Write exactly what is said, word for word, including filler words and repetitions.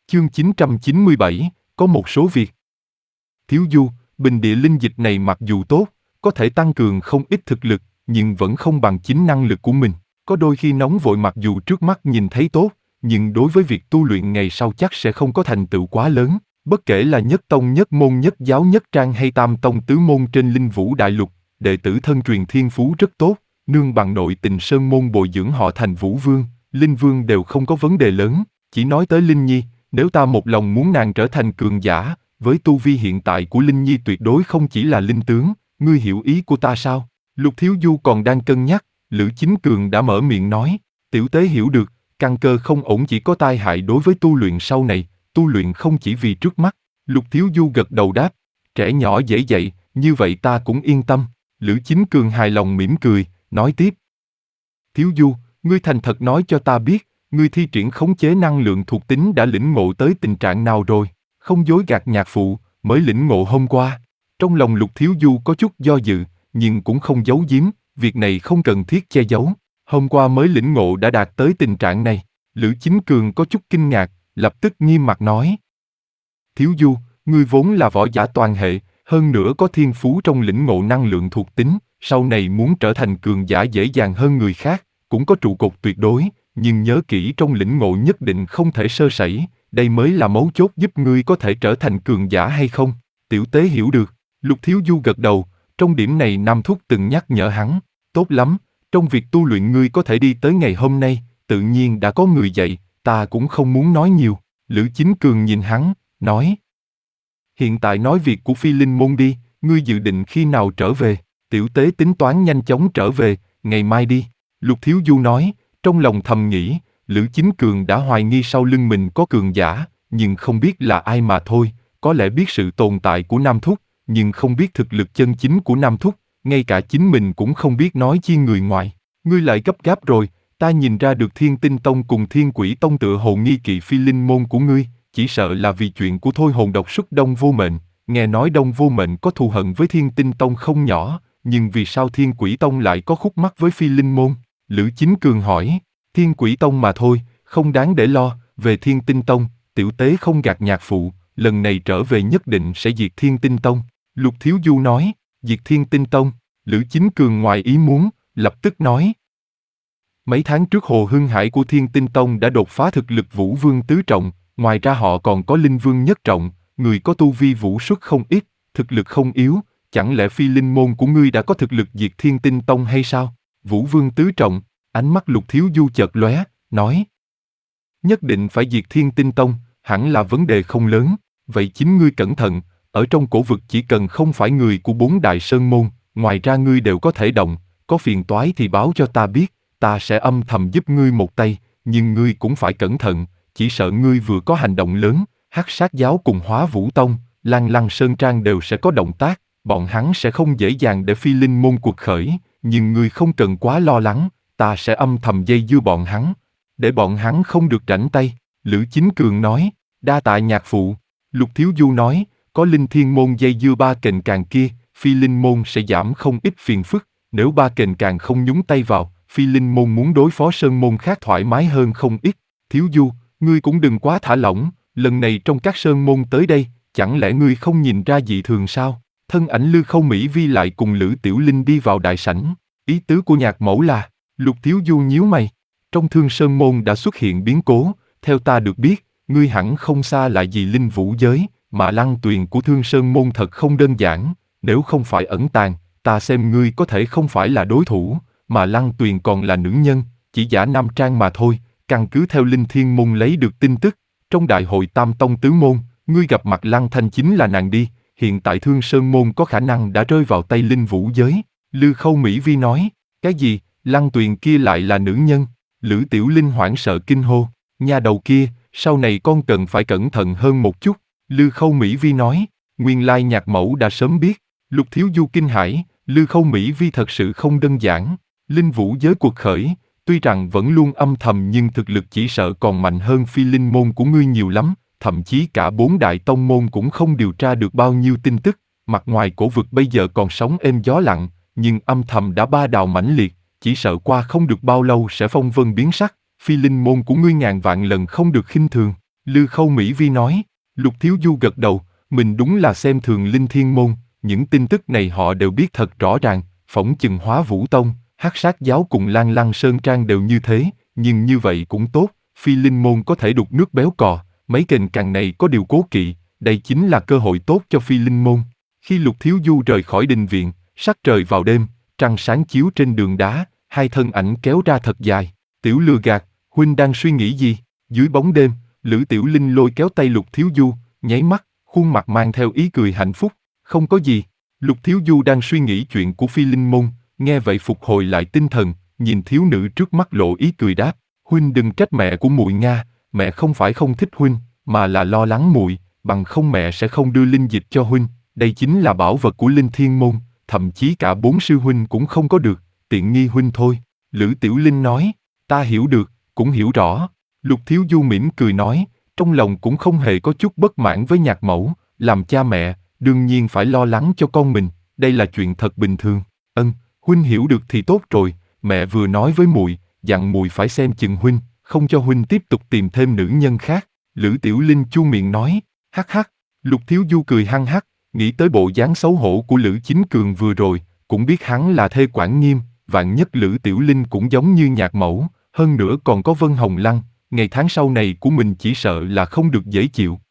Chương chín trăm chín mươi bảy, có một số việc. Thiếu Du, bình địa linh dịch này mặc dù tốt, có thể tăng cường không ít thực lực, nhưng vẫn không bằng chính năng lực của mình. Có đôi khi nóng vội mặc dù trước mắt nhìn thấy tốt, nhưng đối với việc tu luyện ngày sau chắc sẽ không có thành tựu quá lớn. Bất kể là nhất tông nhất môn nhất giáo nhất trang hay tam tông tứ môn trên Linh Vũ Đại Lục, đệ tử thân truyền thiên phú rất tốt, nương bằng nội tình sơn môn bồi dưỡng họ thành Vũ Vương, Linh Vương đều không có vấn đề lớn. Chỉ nói tới Linh Nhi, nếu ta một lòng muốn nàng trở thành cường giả, với tu vi hiện tại của Linh Nhi tuyệt đối không chỉ là linh tướng, ngươi hiểu ý của ta sao? Lục Thiếu Du còn đang cân nhắc, Lữ Chính Cường đã mở miệng nói, tiểu tế hiểu được, căn cơ không ổn chỉ có tai hại đối với tu luyện sau này, tu luyện không chỉ vì trước mắt. Lục Thiếu Du gật đầu đáp, trẻ nhỏ dễ dạy, như vậy ta cũng yên tâm. Lữ Chính Cường hài lòng mỉm cười, nói tiếp. Thiếu Du, ngươi thành thật nói cho ta biết, ngươi thi triển khống chế năng lượng thuộc tính đã lĩnh ngộ tới tình trạng nào rồi? Không dối gạt nhạc phụ, mới lĩnh ngộ hôm qua. Trong lòng Lục Thiếu Du có chút do dự, nhưng cũng không giấu giếm, việc này không cần thiết che giấu. Hôm qua mới lĩnh ngộ đã đạt tới tình trạng này. Lữ Chính Cường có chút kinh ngạc, lập tức nghiêm mặt nói. Thiếu Du, ngươi vốn là võ giả toàn hệ, hơn nữa có thiên phú trong lĩnh ngộ năng lượng thuộc tính, sau này muốn trở thành cường giả dễ dàng hơn người khác, cũng có trụ cột tuyệt đối, nhưng nhớ kỹ trong lĩnh ngộ nhất định không thể sơ sẩy, đây mới là mấu chốt giúp ngươi có thể trở thành cường giả hay không. Tiểu tế hiểu được. Lục Thiếu Du gật đầu, trong điểm này Nam Thúc từng nhắc nhở hắn, tốt lắm, trong việc tu luyện ngươi có thể đi tới ngày hôm nay, tự nhiên đã có người dạy, ta cũng không muốn nói nhiều. Lữ Chính Cường nhìn hắn, nói. Hiện tại nói việc của Phi Linh Môn đi, ngươi dự định khi nào trở về? Tiểu tế tính toán nhanh chóng trở về, ngày mai đi. Lục Thiếu Du nói, trong lòng thầm nghĩ, Lữ Chính Cường đã hoài nghi sau lưng mình có cường giả, nhưng không biết là ai mà thôi, có lẽ biết sự tồn tại của Nam Thúc, nhưng không biết thực lực chân chính của Nam Thúc, ngay cả chính mình cũng không biết nói chi người ngoài. Ngươi lại gấp gáp rồi, ta nhìn ra được Thiên Tinh Tông cùng Thiên Quỷ Tông tựa hồ nghi kỵ Phi Linh Môn của ngươi, chỉ sợ là vì chuyện của Thôi Hồn độc xuất Đông Vô Mệnh. Nghe nói Đông Vô Mệnh có thù hận với Thiên Tinh Tông không nhỏ, nhưng vì sao Thiên Quỷ Tông lại có khúc mắc với Phi Linh Môn? Lữ Chính Cường hỏi. Thiên Quỷ Tông mà thôi, không đáng để lo. Về Thiên Tinh Tông, tiểu tế không gạt nhạc phụ, lần này trở về nhất định sẽ diệt Thiên Tinh Tông. Lục Thiếu Du nói, diệt Thiên Tinh Tông. Lữ Chính Cường ngoài ý muốn, lập tức nói. Mấy tháng trước Hồ Hưng Hải của Thiên Tinh Tông đã đột phá thực lực Vũ Vương tứ trọng, ngoài ra họ còn có Linh Vương nhất trọng, người có tu vi vũ xuất không ít, thực lực không yếu, chẳng lẽ Phi Linh Môn của ngươi đã có thực lực diệt Thiên Tinh Tông hay sao? Vũ Vương tứ trọng, ánh mắt Lục Thiếu Du chợt lóe, nói. Nhất định phải diệt Thiên Tinh Tông, hẳn là vấn đề không lớn, vậy chính ngươi cẩn thận, ở trong cổ vực chỉ cần không phải người của bốn đại sơn môn, ngoài ra ngươi đều có thể động, có phiền toái thì báo cho ta biết, ta sẽ âm thầm giúp ngươi một tay, nhưng ngươi cũng phải cẩn thận, chỉ sợ ngươi vừa có hành động lớn, Hắc Sát Giáo cùng Hóa Vũ Tông, Lan Lăng Sơn Trang đều sẽ có động tác, bọn hắn sẽ không dễ dàng để Phi Linh Môn cuộc khởi, nhưng ngươi không cần quá lo lắng, ta sẽ âm thầm dây dưa bọn hắn, để bọn hắn không được rảnh tay. Lữ Chính Cường nói, đa tạ nhạc phụ. Lục Thiếu Du nói, có Linh Thiên Môn dây dưa ba kềnh càng kia, Phi Linh Môn sẽ giảm không ít phiền phức, nếu ba kềnh càng không nhúng tay vào, Phi Linh Môn muốn đối phó sơn môn khác thoải mái hơn không ít. Thiếu Du, ngươi cũng đừng quá thả lỏng, lần này trong các sơn môn tới đây, chẳng lẽ ngươi không nhìn ra dị thường sao? Thân ảnh Lư Khâu Mỹ Vi lại cùng Lữ Tiểu Linh đi vào đại sảnh, ý tứ của nhạc mẫu là, Lục Thiếu Du nhíu mày, trong Thương Sơn Môn đã xuất hiện biến cố, theo ta được biết, ngươi hẳn không xa lại gì Linh Vũ giới, mà Lăng Tuyền của Thương Sơn Môn thật không đơn giản, nếu không phải ẩn tàng, ta xem ngươi có thể không phải là đối thủ, mà Lăng Tuyền còn là nữ nhân, chỉ giả nam trang mà thôi, căn cứ theo Linh Thiên Môn lấy được tin tức, trong đại hội Tam Tông Tứ Môn, ngươi gặp mặt Lăng Thanh chính là nàng đi, hiện tại Thương Sơn Môn có khả năng đã rơi vào tay Linh Vũ giới. Lư Khâu Mỹ Vi nói, cái gì, Lăng Tuyền kia lại là nữ nhân? Lữ Tiểu Linh hoảng sợ kinh hô, nha đầu kia, sau này con cần phải cẩn thận hơn một chút. Lư Khâu Mỹ Vi nói, nguyên lai nhạc mẫu đã sớm biết. Lục Thiếu Du kinh hãi, Lư Khâu Mỹ Vi thật sự không đơn giản. Linh Vũ giới cuộc khởi, tuy rằng vẫn luôn âm thầm nhưng thực lực chỉ sợ còn mạnh hơn Phi Linh Môn của ngươi nhiều lắm, thậm chí cả bốn đại tông môn cũng không điều tra được bao nhiêu tin tức. Mặt ngoài cổ vực bây giờ còn sóng êm gió lặng, nhưng âm thầm đã ba đào mãnh liệt, chỉ sợ qua không được bao lâu sẽ phong vân biến sắc. Phi Linh Môn của ngươi ngàn vạn lần không được khinh thường. Lư Khâu Mỹ Vi nói. Lục Thiếu Du gật đầu, mình đúng là xem thường Linh Thiên Môn, những tin tức này họ đều biết thật rõ ràng, phỏng chừng Hóa Vũ Tông, Hắc Sát Giáo cùng Lan Lăng Sơn Trang đều như thế, nhưng như vậy cũng tốt, Phi Linh Môn có thể đục nước béo cò, mấy kền cằn này có điều cố kỵ, đây chính là cơ hội tốt cho Phi Linh Môn. Khi Lục Thiếu Du rời khỏi đình viện, sắc trời vào đêm, trăng sáng chiếu trên đường đá, hai thân ảnh kéo ra thật dài. Tiểu lừa gạt, huynh đang suy nghĩ gì? Dưới bóng đêm, Lữ Tiểu Linh lôi kéo tay Lục Thiếu Du, nháy mắt, khuôn mặt mang theo ý cười hạnh phúc. Không có gì. Lục Thiếu Du đang suy nghĩ chuyện của Phi Linh Môn, nghe vậy phục hồi lại tinh thần, nhìn thiếu nữ trước mắt lộ ý cười đáp. Huynh đừng trách mẹ của muội nga, mẹ không phải không thích huynh, mà là lo lắng muội, bằng không mẹ sẽ không đưa linh dịch cho huynh. Đây chính là bảo vật của Linh Thiên Môn, thậm chí cả bốn sư huynh cũng không có được, tiện nghi huynh thôi. Lữ Tiểu Linh nói, ta hiểu được, cũng hiểu rõ. Lục Thiếu Du mỉm cười nói, trong lòng cũng không hề có chút bất mãn với nhạc mẫu, làm cha mẹ, đương nhiên phải lo lắng cho con mình, đây là chuyện thật bình thường. Ân, huynh hiểu được thì tốt rồi, mẹ vừa nói với muội, dặn muội phải xem chừng huynh, không cho huynh tiếp tục tìm thêm nữ nhân khác. Lữ Tiểu Linh chu miệng nói, hắc hắc. Lục Thiếu Du cười hăng hắc, nghĩ tới bộ dáng xấu hổ của Lữ Chính Cường vừa rồi, cũng biết hắn là thê quản nghiêm, vạn nhất Lữ Tiểu Linh cũng giống như nhạc mẫu, hơn nữa còn có Vân Hồng Lăng, ngày tháng sau này của mình chỉ sợ là không được dễ chịu.